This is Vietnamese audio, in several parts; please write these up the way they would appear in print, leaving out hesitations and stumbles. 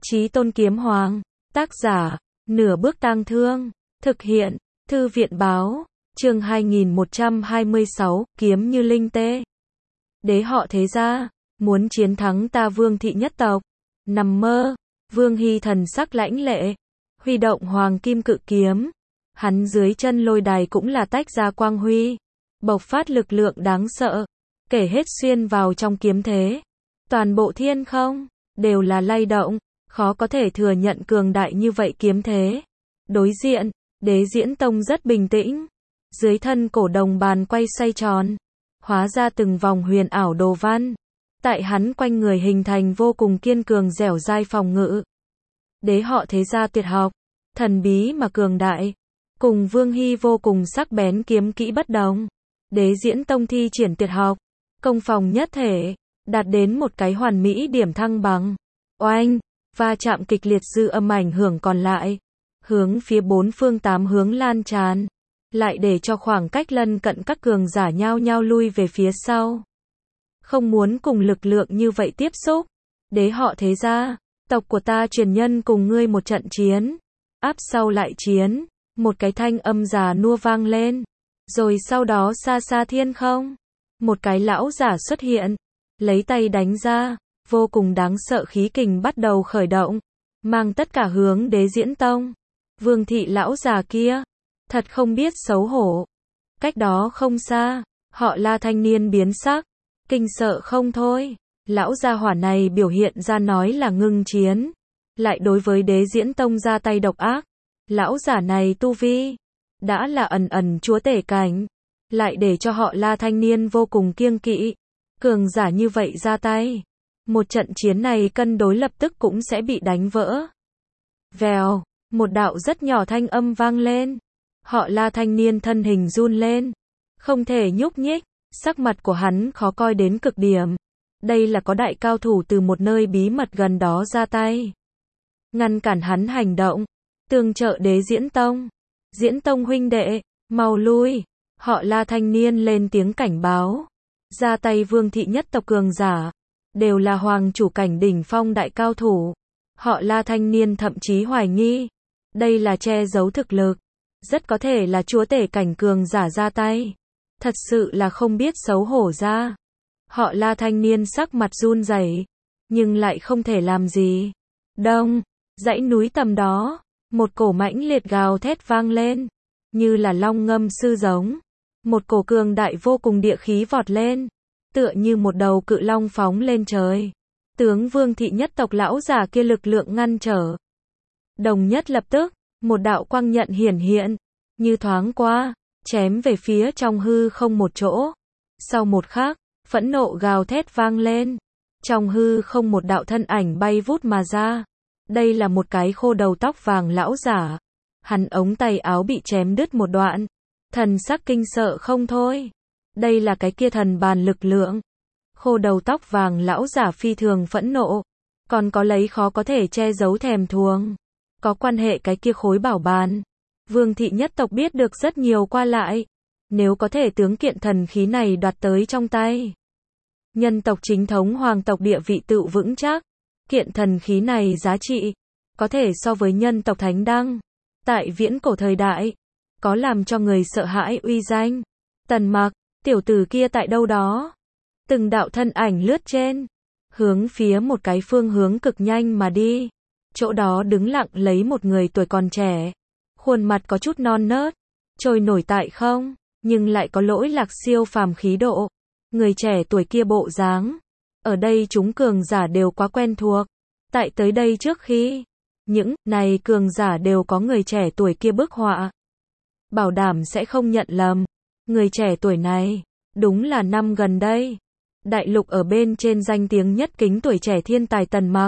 Chí Tôn Kiếm Hoàng, tác giả, Nửa Bước Tang Thương, thực hiện, Thư viện báo, chương 2126, kiếm như linh tê. Đế họ Thế Gia, muốn chiến thắng ta Vương thị nhất tộc, nằm mơ. Vương Hy thần sắc lãnh lệ, huy động hoàng kim cự kiếm, hắn dưới chân lôi đài cũng là tách ra quang huy, bộc phát lực lượng đáng sợ, kể hết xuyên vào trong kiếm thế. Toàn bộ thiên không, đều là lay động, khó có thể thừa nhận cường đại như vậy kiếm thế. Đối diện, Đế Diễn Tông rất bình tĩnh, dưới thân cổ đồng bàn quay xoay tròn, hóa ra từng vòng huyền ảo đồ văn, tại hắn quanh người hình thành vô cùng kiên cường dẻo dai phòng ngự. Đế họ Thế Gia tuyệt học, thần bí mà cường đại, cùng Vương Hy vô cùng sắc bén kiếm kỹ bất đồng. Đế Diễn Tông thi triển tuyệt học, công phòng nhất thể, đạt đến một cái hoàn mỹ điểm thăng bằng. Oanh, va chạm kịch liệt dư âm ảnh hưởng còn lại, hướng phía bốn phương tám hướng lan tràn, lại để cho khoảng cách lân cận các cường giả nhao nhao lui về phía sau. Không muốn cùng lực lượng như vậy tiếp xúc. Đế họ Thế Gia, tộc của ta truyền nhân cùng ngươi một trận chiến, áp sau lại chiến, một cái thanh âm già nua vang lên. Rồi sau đó xa xa thiên không, một cái lão giả xuất hiện, lấy tay đánh ra, vô cùng đáng sợ khí kình bắt đầu khởi động, mang tất cả hướng Đế Diễn Tông. Vương thị lão già kia, thật không biết xấu hổ. Cách đó không xa, họ La thanh niên biến sắc, kinh sợ không thôi. Lão gia hỏa này biểu hiện ra nói là ngưng chiến, lại đối với Đế Diễn Tông ra tay độc ác. Lão giả này tu vi đã là ẩn ẩn chúa tể cảnh, lại để cho họ La thanh niên vô cùng kiêng kỵ. Cường giả như vậy ra tay, một trận chiến này cân đối lập tức cũng sẽ bị đánh vỡ. Vèo, một đạo rất nhỏ thanh âm vang lên. Họ La thanh niên thân hình run lên, không thể nhúc nhích, sắc mặt của hắn khó coi đến cực điểm. Đây là có đại cao thủ từ một nơi bí mật gần đó ra tay, ngăn cản hắn hành động, tương trợ Đế Diễn Tông. Diễn Tông huynh đệ, mau lui. Họ La thanh niên lên tiếng cảnh báo. Ra tay Vương thị nhất tộc cường giả, đều là hoàng chủ cảnh đỉnh phong đại cao thủ. Họ La thanh niên thậm chí hoài nghi, đây là che giấu thực lực, rất có thể là chúa tể cảnh cường giả ra tay. Thật sự là không biết xấu hổ ra. Họ La thanh niên sắc mặt run rẩy, nhưng lại không thể làm gì. Đông, dãy núi tầm đó, một cổ mãnh liệt gào thét vang lên, như là long ngâm sư giống. Một cổ cường đại vô cùng địa khí vọt lên, tựa như một đầu cự long phóng lên trời. Tướng Vương thị nhất tộc lão già kia lực lượng ngăn trở. Đồng nhất lập tức, một đạo quang nhận hiển hiện, như thoáng qua, chém về phía trong hư không một chỗ. Sau một khắc, phẫn nộ gào thét vang lên. Trong hư không một đạo thân ảnh bay vút mà ra. Đây là một cái khô đầu tóc vàng lão giả. Hắn ống tay áo bị chém đứt một đoạn. Thần sắc kinh sợ không thôi. Đây là cái kia thần bàn lực lượng. Khô đầu tóc vàng lão giả phi thường phẫn nộ. Còn có lấy khó có thể che giấu thèm thuồng. Có quan hệ cái kia khối bảo bàn. Vương thị nhất tộc biết được rất nhiều qua lại. Nếu có thể tướng kiện thần khí này đoạt tới trong tay, nhân tộc chính thống hoàng tộc địa vị tự vững chắc. Kiện thần khí này giá trị có thể so với nhân tộc thánh đăng. Tại viễn cổ thời đại, có làm cho người sợ hãi uy danh. Tần Mặc, tiểu tử kia tại đâu đó? Từng đạo thân ảnh lướt trên, hướng phía một cái phương hướng cực nhanh mà đi. Chỗ đó đứng lặng lấy một người tuổi còn trẻ, khuôn mặt có chút non nớt, trôi nổi tại không, nhưng lại có lỗi lạc siêu phàm khí độ. Người trẻ tuổi kia bộ dáng, ở đây chúng cường giả đều quá quen thuộc. Tại tới đây trước khi, những này cường giả đều có người trẻ tuổi kia bức họa. Bảo đảm sẽ không nhận lầm. Người trẻ tuổi này, đúng là năm gần đây, đại lục ở bên trên danh tiếng nhất kính tuổi trẻ thiên tài Tần Mặc.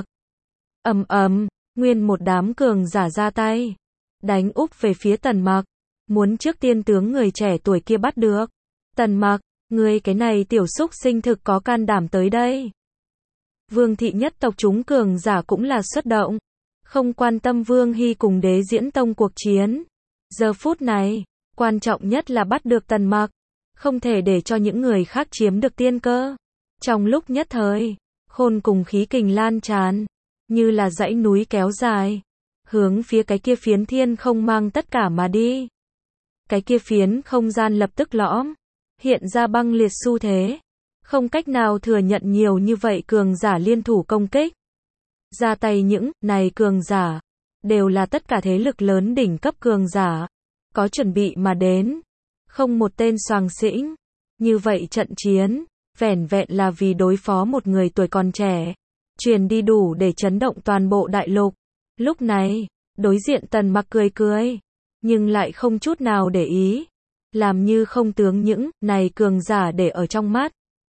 Nguyên một đám cường giả ra tay, đánh úp về phía Tần Mặc, muốn trước tiên tướng người trẻ tuổi kia bắt được. Tần Mặc, ngươi cái này tiểu xúc sinh thực có can đảm tới đây. Vương thị nhất tộc chúng cường giả cũng là xuất động, không quan tâm Vương Hy cùng Đế Diễn Tông cuộc chiến. Giờ phút này, quan trọng nhất là bắt được Tần Mặc, không thể để cho những người khác chiếm được tiên cơ. Trong lúc nhất thời, khôn cùng khí kình lan tràn, như là dãy núi kéo dài, hướng phía cái kia phiến thiên không mang tất cả mà đi. Cái kia phiến không gian lập tức lõm, hiện ra băng liệt xu thế, không cách nào thừa nhận nhiều như vậy cường giả liên thủ công kích. Ra tay những này cường giả, đều là tất cả thế lực lớn đỉnh cấp cường giả, có chuẩn bị mà đến, không một tên xoàng xĩnh. Như vậy trận chiến, vẻn vẹn là vì đối phó một người tuổi còn trẻ, truyền đi đủ để chấn động toàn bộ đại lục. Lúc này, đối diện Tần Mặc cười cười, nhưng lại không chút nào để ý, làm như không tướng những này cường giả để ở trong mắt.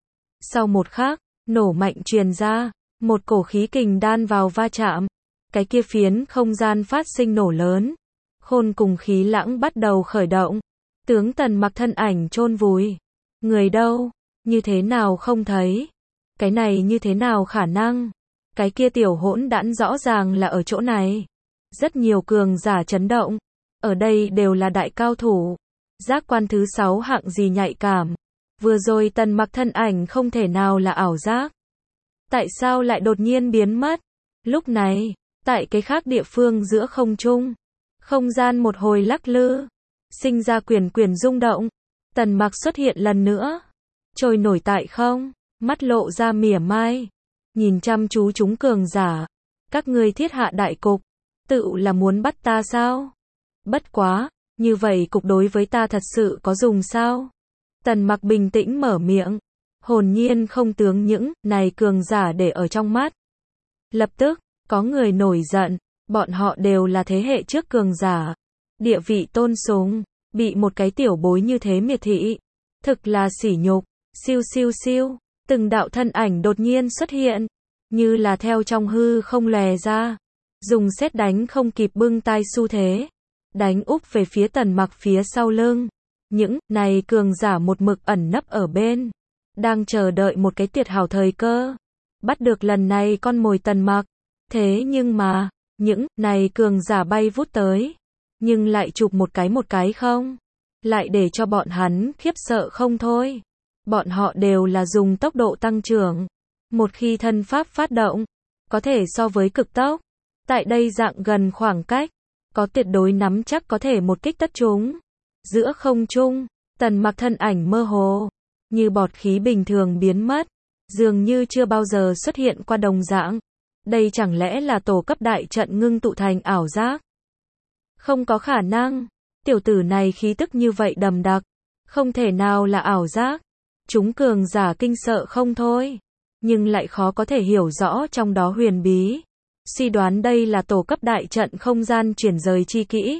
Sau một khắc, nổ mạnh truyền ra, một cổ khí kình đan vào va chạm, cái kia phiến không gian phát sinh nổ lớn, khôn cùng khí lãng bắt đầu khởi động, tướng Tần Mặc thân ảnh chôn vùi. Người đâu? Như thế nào không thấy? Cái này như thế nào khả năng? Cái kia tiểu hỗn đản rõ ràng là ở chỗ này. Rất nhiều cường giả chấn động, ở đây đều là đại cao thủ, giác quan thứ 6 hạng gì nhạy cảm. Vừa rồi Tần Mặc thân ảnh không thể nào là ảo giác. Tại sao lại đột nhiên biến mất? Lúc này, tại cái khác địa phương giữa không trung, không gian một hồi lắc lư, sinh ra quyền quyền rung động. Tần Mặc xuất hiện lần nữa, trôi nổi tại không, mắt lộ ra mỉa mai, nhìn chăm chú chúng cường giả. Các ngươi thiết hạ đại cục, tự là muốn bắt ta sao? Bất quá, như vậy cục đối với ta thật sự có dùng sao? Tần Mặc bình tĩnh mở miệng, hồn nhiên không tướng những này cường giả để ở trong mắt. Lập tức, có người nổi giận, bọn họ đều là thế hệ trước cường giả, địa vị tôn sùng, bị một cái tiểu bối như thế miệt thị, thực là sỉ nhục. Siêu siêu siêu, từng đạo thân ảnh đột nhiên xuất hiện, như là theo trong hư không lòe ra, dùng sét đánh không kịp bưng tay xu thế, đánh úp về phía Tần Mặc phía sau lưng. Những này cường giả một mực ẩn nấp ở bên, đang chờ đợi một cái tuyệt hảo thời cơ, bắt được lần này con mồi Tần Mặc. Thế nhưng mà, những này cường giả bay vút tới, nhưng lại chụp một cái không, lại để cho bọn hắn khiếp sợ không thôi. Bọn họ đều là dùng tốc độ tăng trưởng, một khi thân pháp phát động, có thể so với cực tốc. Tại đây dạng gần khoảng cách, có tuyệt đối nắm chắc có thể một kích tất chúng. Giữa không trung, Tần Mặc thân ảnh mơ hồ, như bọt khí bình thường biến mất, dường như chưa bao giờ xuất hiện qua đồng dạng. Đây chẳng lẽ là tổ cấp đại trận ngưng tụ thành ảo giác? Không có khả năng, tiểu tử này khí tức như vậy đậm đặc, không thể nào là ảo giác. Chúng cường giả kinh sợ không thôi, nhưng lại khó có thể hiểu rõ trong đó huyền bí. Suy đoán đây là tổ cấp đại trận không gian chuyển rời chi kỹ.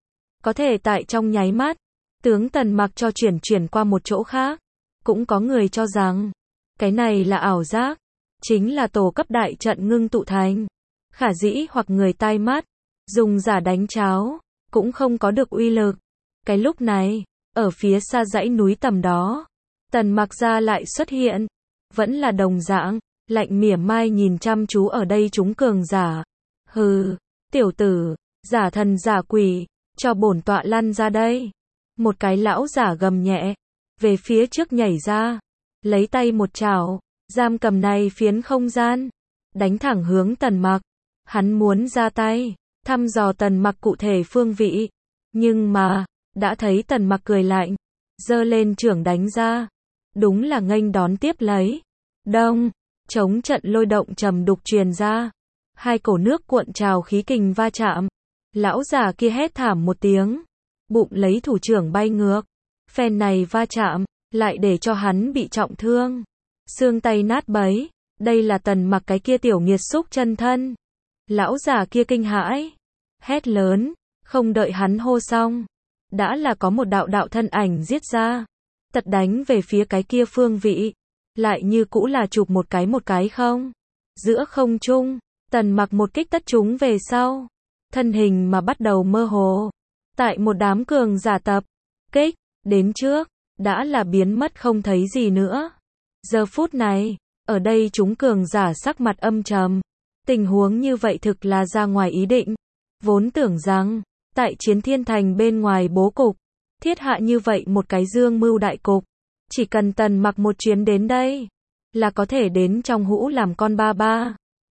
Có thể tại trong nháy mắt, tướng Tần Mặc cho chuyển qua một chỗ khác. Cũng có người cho rằng, cái này là ảo giác, chính là tổ cấp đại trận ngưng tụ thành. Khả dĩ hoặc người tai mắt, dùng giả đánh cháo, cũng không có được uy lực. Cái lúc này, ở phía xa dãy núi tầm đó, Tần Mặc ra lại xuất hiện, vẫn là đồng dạng, lạnh mỉa mai nhìn chăm chú ở đây chúng cường giả. Hừ, tiểu tử, giả thần giả quỷ, cho bổn tọa lăn ra đây. Một cái lão giả gầm nhẹ, về phía trước nhảy ra, lấy tay một chảo, giam cầm này phiến không gian, đánh thẳng hướng Tần Mặc. Hắn muốn ra tay, thăm dò Tần Mặc cụ thể phương vị, nhưng mà, đã thấy Tần Mặc cười lạnh, giơ lên chưởng đánh ra. Đúng là nghênh đón tiếp lấy. Đông, chống trận lôi động trầm đục truyền ra. Hai cổ nước cuộn trào khí kình va chạm. Lão già kia hét thảm một tiếng, bụng lấy thủ trưởng bay ngược. Phen này va chạm, lại để cho hắn bị trọng thương, xương tay nát bấy. Đây là Tần Mặc cái kia tiểu nghiệt xúc chân thân. Lão già kia kinh hãi, hét lớn, không đợi hắn hô xong, đã là có một đạo đạo thân ảnh giết ra, tật đánh về phía cái kia phương vị, lại như cũ là chụp một cái không. Giữa không trung, Tần Mặc một kích tất chúng về sau, thân hình mà bắt đầu mơ hồ, tại một đám cường giả tập kích đến trước, đã là biến mất không thấy gì nữa. Giờ phút này, ở đây chúng cường giả sắc mặt âm trầm, tình huống như vậy thực là ra ngoài ý định. Vốn tưởng rằng, tại Chiến Thiên Thành bên ngoài bố cục, thiết hạ như vậy một cái dương mưu đại cục, chỉ cần Tần Mặc một chuyến đến đây, là có thể đến trong hũ làm con ba ba.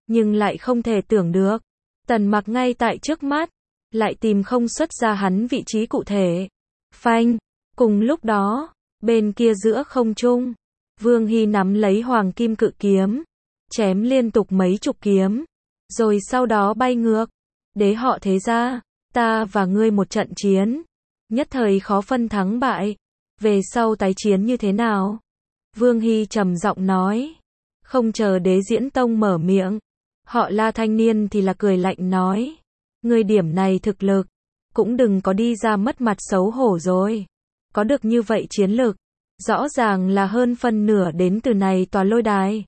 nhưng lại không thể tưởng được. Tần Mặc ngay tại trước mắt, lại tìm không xuất ra hắn vị trí cụ thể. Phanh, cùng lúc đó, bên kia giữa không trung, Vương Hy nắm lấy hoàng kim cự kiếm, chém liên tục mấy chục kiếm, rồi sau đó bay ngược. Đế họ thế gia, ta và ngươi một trận chiến, nhất thời khó phân thắng bại, về sau tái chiến như thế nào? Vương Hy trầm giọng nói. Không chờ Đế Diễn Tông mở miệng, họ La thanh niên thì là cười lạnh nói. Ngươi điểm này thực lực, cũng đừng có đi ra mất mặt xấu hổ rồi. Có được như vậy chiến lực, rõ ràng là hơn phân nửa đến từ này tòa lôi đài.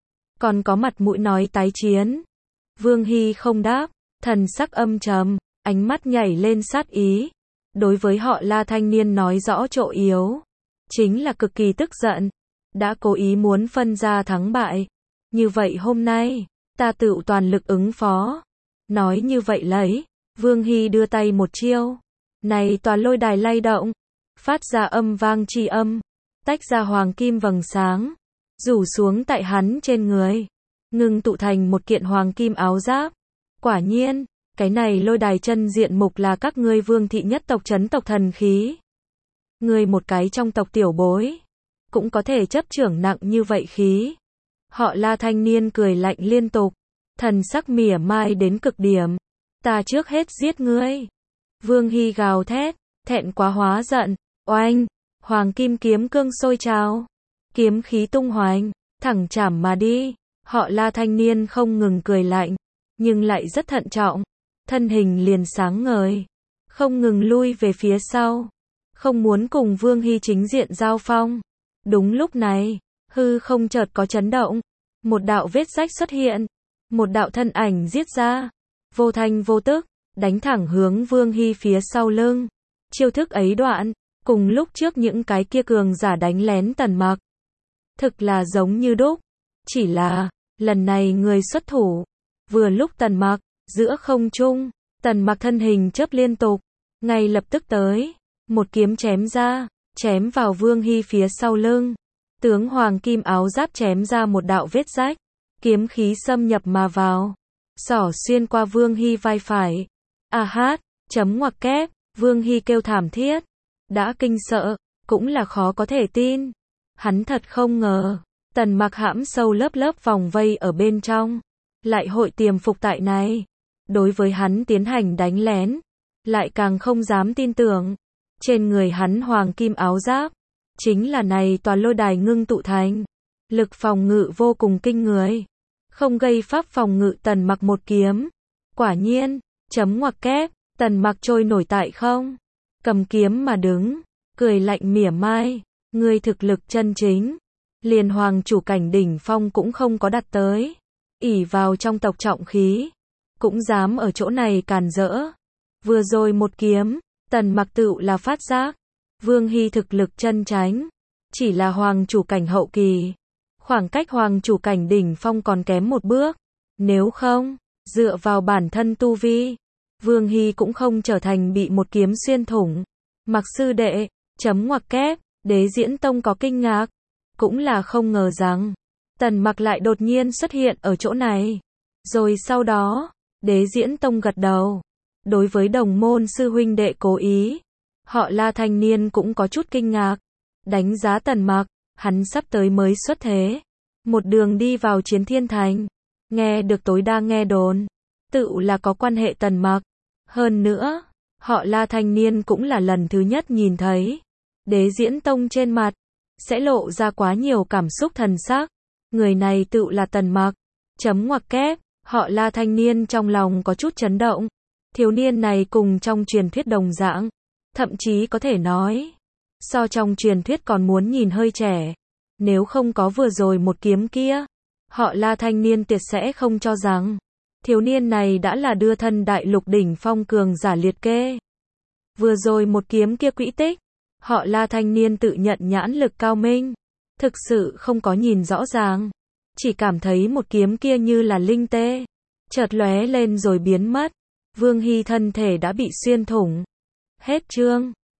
Còn có mặt mũi nói tái chiến. Vương Hy không đáp, thần sắc âm trầm, ánh mắt nhảy lên sát ý. Đối với họ La thanh niên nói rõ chỗ yếu, chính là cực kỳ tức giận, đã cố ý muốn phân ra thắng bại. Như vậy hôm nay, ta tự toàn lực ứng phó. Nói như vậy lấy, Vương Hy đưa tay một chiêu. Này tòa lôi đài lay động, phát ra âm vang chi âm, tách ra hoàng kim vầng sáng, rủ xuống tại hắn trên người, ngưng tụ thành một kiện hoàng kim áo giáp. Quả nhiên, cái này lôi đài chân diện mục là các ngươi Vương thị nhất tộc chấn tộc thần khí. Ngươi một cái trong tộc tiểu bối, cũng có thể chấp trưởng nặng như vậy khí. Họ La thanh niên cười lạnh liên tục, thần sắc mỉa mai đến cực điểm. Ta trước hết giết ngươi. Vương Hy gào thét, thẹn quá hóa giận. Oanh, hoàng kim kiếm cương sôi trào, kiếm khí tung hoành, thẳng chảm mà đi. Họ La thanh niên không ngừng cười lạnh, nhưng lại rất thận trọng, thân hình liền sáng ngời, không ngừng lui về phía sau, không muốn cùng Vương Hy chính diện giao phong. Đúng lúc này, hư không chợt có chấn động, một đạo vết rách xuất hiện, một đạo thân ảnh giết ra, vô thanh vô tức, đánh thẳng hướng Vương Hy phía sau lưng. Chiêu thức ấy đoạn, cùng lúc trước những cái kia cường giả đánh lén Tần Mặc, thực là giống như đúc, chỉ là, lần này người xuất thủ, vừa lúc Tần Mặc, giữa không trung, Tần Mặc thân hình chớp liên tục, ngay lập tức tới, một kiếm chém ra, chém vào Vương Hy phía sau lưng, tướng hoàng kim áo giáp chém ra một đạo vết rách, kiếm khí xâm nhập mà vào, xỏ xuyên qua Vương Hy vai phải. A hát, chấm ngoặc kép, Vương Hy kêu thảm thiết, đã kinh sợ, cũng là khó có thể tin. Hắn thật không ngờ, Tần Mặc hãm sâu lớp lớp vòng vây ở bên trong, lại hội tiềm phục tại này. Đối với hắn tiến hành đánh lén, lại càng không dám tin tưởng. Trên người hắn hoàng kim áo giáp, chính là này tòa lôi đài ngưng tụ thành. Lực phòng ngự vô cùng kinh người, không gây pháp phòng ngự Tần Mặc một kiếm. Quả nhiên, chấm ngoặc kép, Tần Mặc trôi nổi tại không, cầm kiếm mà đứng, cười lạnh mỉa mai. Ngươi thực lực chân chính, liền hoàng chủ cảnh đỉnh phong cũng không có đặt tới, ỷ vào trong tộc trọng khí, cũng dám ở chỗ này càn rỡ. Vừa rồi một kiếm, Tần Mặc tự là phát giác, Vương Hy thực lực chân chánh, chỉ là hoàng chủ cảnh hậu kỳ, khoảng cách hoàng chủ cảnh đỉnh phong còn kém một bước. Nếu không, dựa vào bản thân tu vi, Vương Hy cũng không trở thành bị một kiếm xuyên thủng. Mặc sư đệ, chấm ngoặc kép, Đế Diễn Tông có kinh ngạc, cũng là không ngờ rằng Tần Mặc lại đột nhiên xuất hiện ở chỗ này. Rồi sau đó, Đế Diễn Tông gật đầu. Đối với đồng môn sư huynh đệ cố ý, họ La thanh niên cũng có chút kinh ngạc. Đánh giá Tần Mặc, hắn sắp tới mới xuất thế, một đường đi vào Chiến Thiên Thành, nghe được tối đa nghe đồn, tự là có quan hệ Tần Mặc. Hơn nữa, họ La thanh niên cũng là lần thứ nhất nhìn thấy Đế Diễn Tông trên mặt sẽ lộ ra quá nhiều cảm xúc thần sắc. Người này tự là Tần Mặc. Chấm ngoặc kép, họ La thanh niên trong lòng có chút chấn động. Thiếu niên này cùng trong truyền thuyết đồng dạng, thậm chí có thể nói, so trong truyền thuyết còn muốn nhìn hơi trẻ. Nếu không có vừa rồi một kiếm kia, họ La thanh niên tuyệt sẽ không cho rằng thiếu niên này đã là đưa thân đại lục đỉnh phong cường giả liệt kê. Vừa rồi một kiếm kia quỹ tích, họ La thanh niên tự nhận nhãn lực cao minh, thực sự không có nhìn rõ ràng, chỉ cảm thấy một kiếm kia như là linh tê, chợt lóe lên rồi biến mất. Vương Hy thân thể đã bị xuyên thủng. Hết chương.